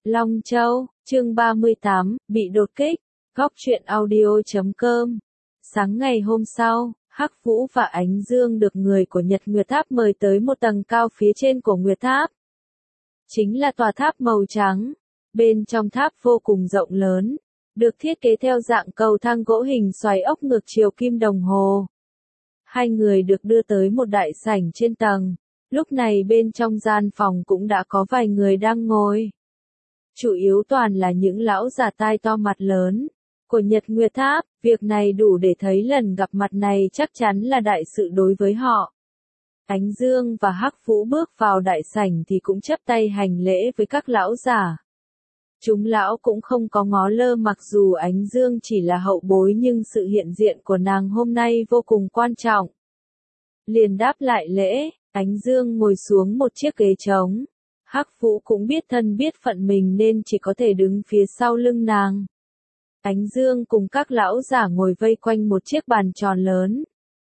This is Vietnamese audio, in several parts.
Long Châu, chương 38, bị đột kích, góc truyện audio.com. Sáng ngày hôm sau, Hắc Vũ và Ánh Dương được người của Nhật Nguyệt Tháp mời tới một tầng cao phía trên của Nguyệt Tháp. Chính là tòa tháp màu trắng. Bên trong tháp vô cùng rộng lớn, được thiết kế theo dạng cầu thang gỗ hình xoáy ốc ngược chiều kim đồng hồ. Hai người được đưa tới một đại sảnh trên tầng. Lúc này bên trong gian phòng cũng đã có vài người đang ngồi. Chủ yếu toàn là những lão già tai to mặt lớn của Nhật Nguyệt Tháp, việc này đủ để thấy lần gặp mặt này chắc chắn là đại sự đối với họ. Ánh Dương và Hắc Vũ bước vào đại sảnh thì cũng chắp tay hành lễ với các lão già. Chúng lão cũng không có ngó lơ, mặc dù Ánh Dương chỉ là hậu bối nhưng sự hiện diện của nàng hôm nay vô cùng quan trọng. Liền đáp lại lễ, Ánh Dương ngồi xuống một chiếc ghế trống. Hắc Vũ cũng biết thân biết phận mình nên chỉ có thể đứng phía sau lưng nàng. Ánh Dương cùng các lão giả ngồi vây quanh một chiếc bàn tròn lớn.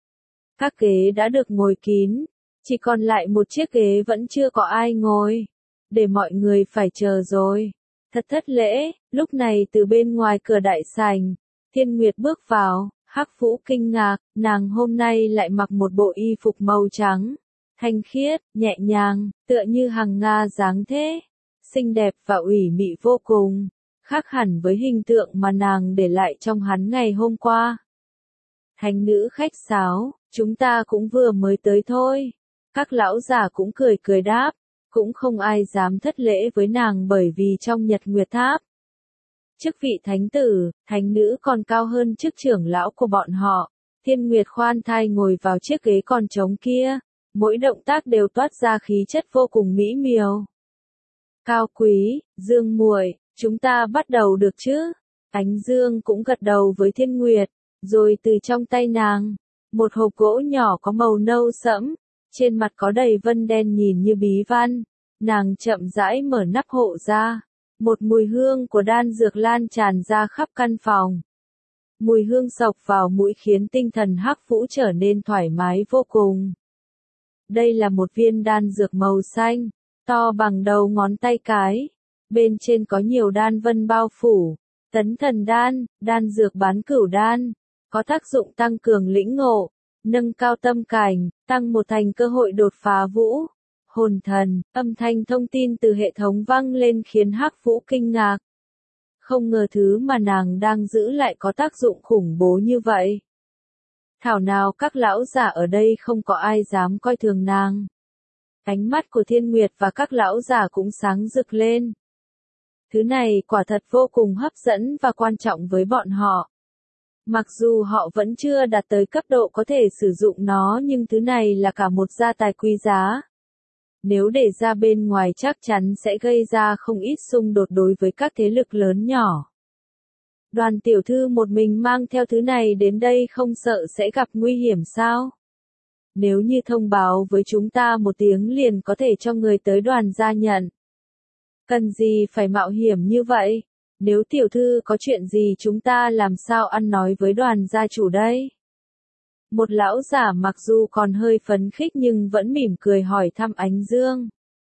Các ghế đã được ngồi kín, chỉ còn lại một chiếc ghế vẫn chưa có ai ngồi. Để mọi người phải chờ rồi. Thật thất lễ, lúc này từ bên ngoài cửa đại sảnh, Thiên Nguyệt bước vào. Hắc Vũ kinh ngạc, nàng hôm nay lại mặc một bộ y phục màu trắng, thanh khiết, nhẹ nhàng, tựa như hằng nga dáng thế, xinh đẹp và ủy mị vô cùng, khác hẳn với hình tượng mà nàng để lại trong hắn ngày hôm qua. Thánh nữ khách sáo, chúng ta cũng vừa mới tới thôi. Các lão già cũng cười cười đáp, cũng không ai dám thất lễ với nàng bởi vì trong Nhật Nguyệt Tháp, chức vị thánh tử, thánh nữ còn cao hơn chức trưởng lão của bọn họ. Thiên Nguyệt khoan thai ngồi vào chiếc ghế còn trống kia, mỗi động tác đều toát ra khí chất vô cùng mỹ miều. Cao quý, Dương muội, chúng ta bắt đầu được chứ? Ánh Dương cũng gật đầu với Thiên Nguyệt, rồi từ trong tay nàng, một hộp gỗ nhỏ có màu nâu sẫm, trên mặt có đầy vân đen nhìn như bí văn, nàng chậm rãi mở nắp hộ ra. Một mùi hương của đan dược lan tràn ra khắp căn phòng. Mùi hương xộc vào mũi khiến tinh thần Hắc Vũ trở nên thoải mái vô cùng. Đây là một viên đan dược màu xanh, to bằng đầu ngón tay cái. Bên trên có nhiều đan vân bao phủ. Tấn thần đan, đan dược bán cửu đan, có tác dụng tăng cường lĩnh ngộ, nâng cao tâm cảnh, tăng một thành cơ hội đột phá vũ. Hồn thần, âm thanh thông tin từ hệ thống vang lên khiến Hắc Vũ kinh ngạc. Không ngờ thứ mà nàng đang giữ lại có tác dụng khủng bố như vậy. Thảo nào các lão giả ở đây không có ai dám coi thường nàng. Ánh mắt của Thiên Nguyệt và các lão giả cũng sáng rực lên. Thứ này quả thật vô cùng hấp dẫn và quan trọng với bọn họ. Mặc dù họ vẫn chưa đạt tới cấp độ có thể sử dụng nó nhưng thứ này là cả một gia tài quý giá. Nếu để ra bên ngoài chắc chắn sẽ gây ra không ít xung đột đối với các thế lực lớn nhỏ. Đoàn tiểu thư một mình mang theo thứ này đến đây không sợ sẽ gặp nguy hiểm sao? Nếu như thông báo với chúng ta một tiếng liền có thể cho người tới đoàn gia nhận. Cần gì phải mạo hiểm như vậy? Nếu tiểu thư có chuyện gì chúng ta làm sao ăn nói với đoàn gia chủ đây? Một lão giả mặc dù còn hơi phấn khích nhưng vẫn mỉm cười hỏi thăm Ánh Dương.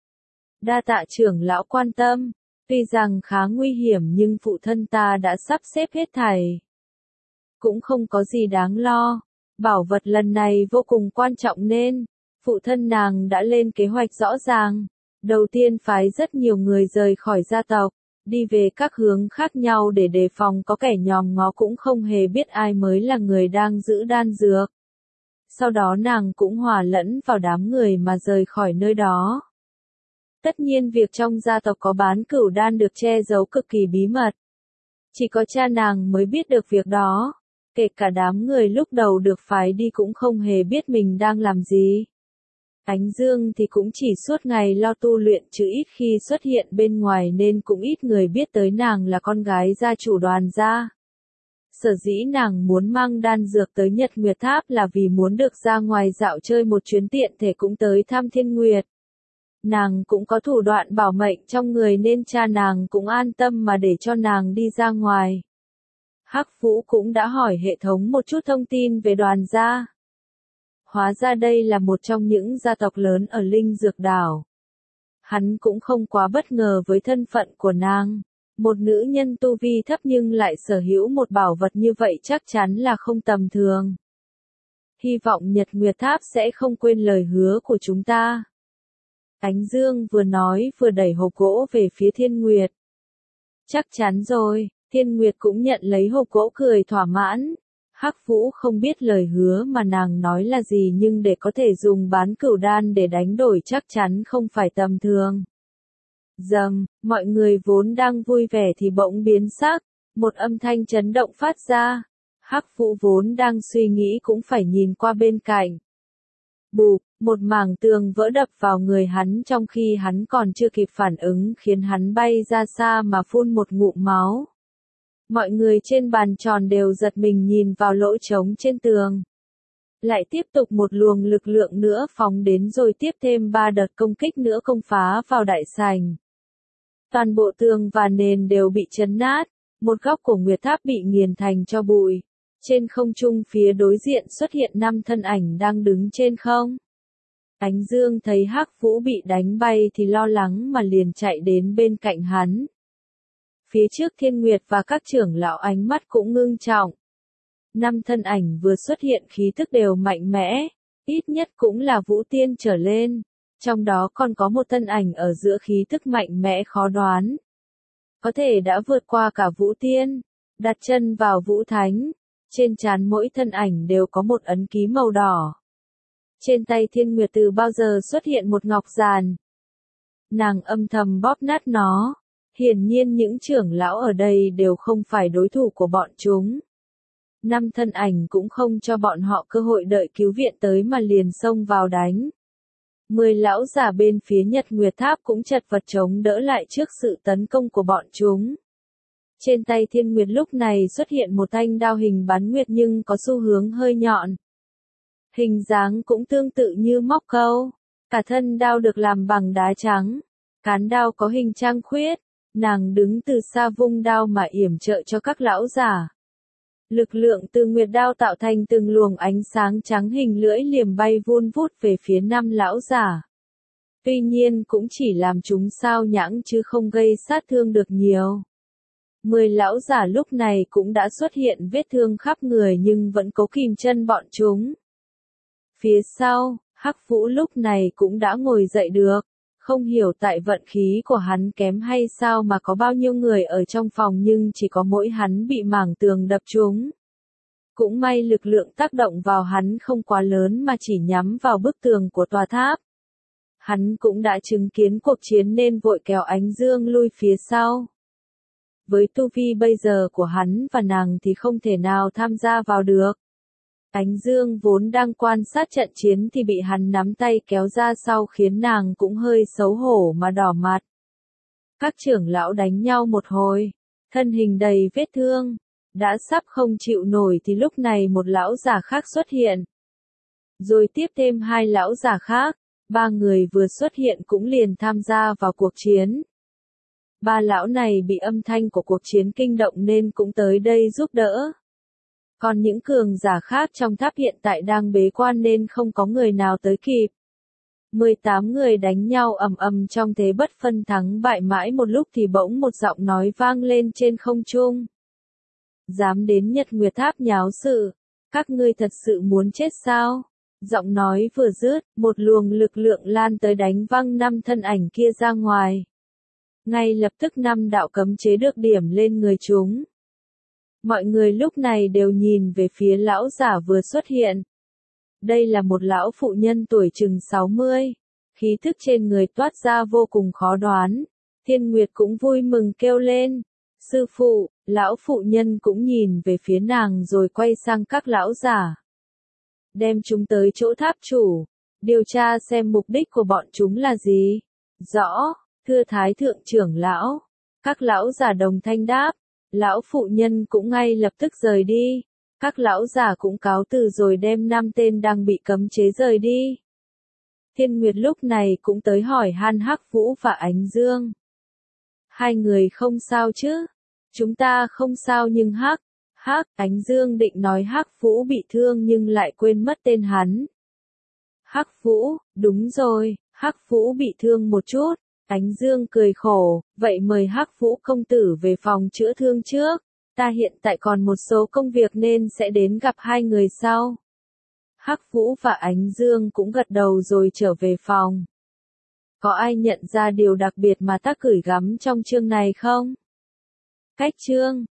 Đa tạ trưởng lão quan tâm, tuy rằng khá nguy hiểm nhưng phụ thân ta đã sắp xếp hết thảy. Cũng không có gì đáng lo, bảo vật lần này vô cùng quan trọng nên, phụ thân nàng đã lên kế hoạch rõ ràng. Đầu tiên phái rất nhiều người rời khỏi gia tộc, đi về các hướng khác nhau để đề phòng có kẻ nhòm ngó cũng không hề biết ai mới là người đang giữ đan dược. Sau đó nàng cũng hòa lẫn vào đám người mà rời khỏi nơi đó. Tất nhiên việc trong gia tộc có bán cửu đan được che giấu cực kỳ bí mật. Chỉ có cha nàng mới biết được việc đó. Kể cả đám người lúc đầu được phái đi cũng không hề biết mình đang làm gì. Ánh Dương thì cũng chỉ suốt ngày lo tu luyện chứ ít khi xuất hiện bên ngoài nên cũng ít người biết tới nàng là con gái gia chủ đoàn gia. Sở dĩ nàng muốn mang đan dược tới Nhật Nguyệt Tháp là vì muốn được ra ngoài dạo chơi một chuyến tiện thể cũng tới thăm Thiên Nguyệt. Nàng cũng có thủ đoạn bảo mệnh trong người nên cha nàng cũng an tâm mà để cho nàng đi ra ngoài. Hắc Vũ cũng đã hỏi hệ thống một chút thông tin về đoàn gia. Hóa ra đây là một trong những gia tộc lớn ở Linh Dược Đảo. Hắn cũng không quá bất ngờ với thân phận của nàng. Một nữ nhân tu vi thấp nhưng lại sở hữu một bảo vật như vậy chắc chắn là không tầm thường. Hy vọng Nhật Nguyệt Tháp sẽ không quên lời hứa của chúng ta. Ánh Dương vừa nói vừa đẩy hộp gỗ về phía Thiên Nguyệt. Chắc chắn rồi, Thiên Nguyệt cũng nhận lấy hộp gỗ cười thỏa mãn. Hắc Vũ không biết lời hứa mà nàng nói là gì nhưng để có thể dùng bán cửu đan để đánh đổi chắc chắn không phải tầm thường. Dầm, mọi người vốn đang vui vẻ thì bỗng biến sắc, một âm thanh chấn động phát ra. Hắc Vũ vốn đang suy nghĩ cũng phải nhìn qua bên cạnh. Bụp, một mảng tường vỡ đập vào người hắn trong khi hắn còn chưa kịp phản ứng khiến hắn bay ra xa mà phun một ngụm máu. Mọi người trên bàn tròn đều giật mình nhìn vào lỗ trống trên tường. Lại tiếp tục một luồng lực lượng nữa phóng đến rồi tiếp thêm 3 đợt công kích nữa công phá vào đại sảnh. Toàn bộ tường và nền đều bị chấn nát, một góc của Nguyệt Tháp bị nghiền thành tro bụi. Trên không trung phía đối diện xuất hiện 5 thân ảnh đang đứng trên không. Ánh Dương thấy Hắc Vũ bị đánh bay thì lo lắng mà liền chạy đến bên cạnh hắn. Phía trước Thiên Nguyệt và các trưởng lão ánh mắt cũng ngưng trọng. 5 thân ảnh vừa xuất hiện khí tức đều mạnh mẽ, ít nhất cũng là vũ tiên trở lên. Trong đó còn có một thân ảnh ở giữa khí tức mạnh mẽ khó đoán. Có thể đã vượt qua cả vũ tiên, đặt chân vào vũ thánh. Trên trán mỗi thân ảnh đều có một ấn ký màu đỏ. Trên tay Thiên Nguyệt từ bao giờ xuất hiện một ngọc giàn. Nàng âm thầm bóp nát nó. Hiển nhiên những trưởng lão ở đây đều không phải đối thủ của bọn chúng. 5 thân ảnh cũng không cho bọn họ cơ hội đợi cứu viện tới mà liền xông vào đánh. 10 lão giả bên phía Nhật Nguyệt Tháp cũng chật vật chống đỡ lại trước sự tấn công của bọn chúng. Trên tay Thiên Nguyệt lúc này xuất hiện một thanh đao hình bán nguyệt nhưng có xu hướng hơi nhọn. Hình dáng cũng tương tự như móc câu. Cả thân đao được làm bằng đá trắng. Cán đao có hình trăng khuyết. Nàng đứng từ xa vung đao mà yểm trợ cho các lão giả. Lực lượng từ nguyệt đao tạo thành từng luồng ánh sáng trắng hình lưỡi liềm bay vun vút về phía 5 lão giả. Tuy nhiên cũng chỉ làm chúng sao nhãng chứ không gây sát thương được nhiều. 10 lão giả lúc này cũng đã xuất hiện vết thương khắp người nhưng vẫn cố kìm chân bọn chúng. Phía sau, Hắc Vũ lúc này cũng đã ngồi dậy được. Không hiểu tại vận khí của hắn kém hay sao mà có bao nhiêu người ở trong phòng nhưng chỉ có mỗi hắn bị mảng tường đập trúng. Cũng may lực lượng tác động vào hắn không quá lớn mà chỉ nhắm vào bức tường của tòa tháp. Hắn cũng đã chứng kiến cuộc chiến nên vội kéo Ánh Dương lui phía sau. Với tu vi bây giờ của hắn và nàng thì không thể nào tham gia vào được. Ánh Dương vốn đang quan sát trận chiến thì bị hắn nắm tay kéo ra sau khiến nàng cũng hơi xấu hổ mà đỏ mặt. Các trưởng lão đánh nhau một hồi, thân hình đầy vết thương, đã sắp không chịu nổi thì lúc này một lão giả khác xuất hiện. Rồi tiếp thêm 2 lão giả khác, 3 người vừa xuất hiện cũng liền tham gia vào cuộc chiến. 3 lão này bị âm thanh của cuộc chiến kinh động nên cũng tới đây giúp đỡ. Còn những cường giả khác trong tháp hiện tại đang bế quan nên không có người nào tới kịp. 18 người đánh nhau ầm ầm trong thế bất phân thắng bại mãi một lúc thì bỗng một giọng nói vang lên trên không trung. Dám đến Nhật Nguyệt Tháp nháo sự, các ngươi thật sự muốn chết sao? Giọng nói vừa dứt, một luồng lực lượng lan tới đánh văng 5 thân ảnh kia ra ngoài. Ngay lập tức 5 đạo cấm chế được điểm lên người chúng. Mọi người lúc này đều nhìn về phía lão giả vừa xuất hiện. Đây là một lão phụ nhân tuổi chừng 60. Khí thức trên người toát ra vô cùng khó đoán. Thiên Nguyệt cũng vui mừng kêu lên. Sư phụ, lão phụ nhân cũng nhìn về phía nàng rồi quay sang các lão giả. Đem chúng tới chỗ tháp chủ. Điều tra xem mục đích của bọn chúng là gì. Rõ, thưa Thái Thượng trưởng lão. Các lão giả đồng thanh đáp. Lão phụ nhân cũng ngay lập tức rời đi. Các lão giả cũng cáo từ rồi đem 5 tên đang bị cấm chế rời đi. Thiên Nguyệt lúc này cũng tới hỏi han Hắc Vũ và Ánh Dương. 2 người không sao chứ? Chúng ta không sao nhưng Ánh Dương định nói Hắc Vũ bị thương nhưng lại quên mất tên hắn. Hắc Vũ, đúng rồi, Hắc Vũ bị thương một chút. Ánh Dương cười khổ, vậy mời Hắc Vũ công tử về phòng chữa thương trước, ta hiện tại còn một số công việc nên sẽ đến gặp hai người sau. Hắc Vũ và Ánh Dương cũng gật đầu rồi trở về phòng. Có ai nhận ra điều đặc biệt mà ta gửi gắm trong chương này không? Cách chương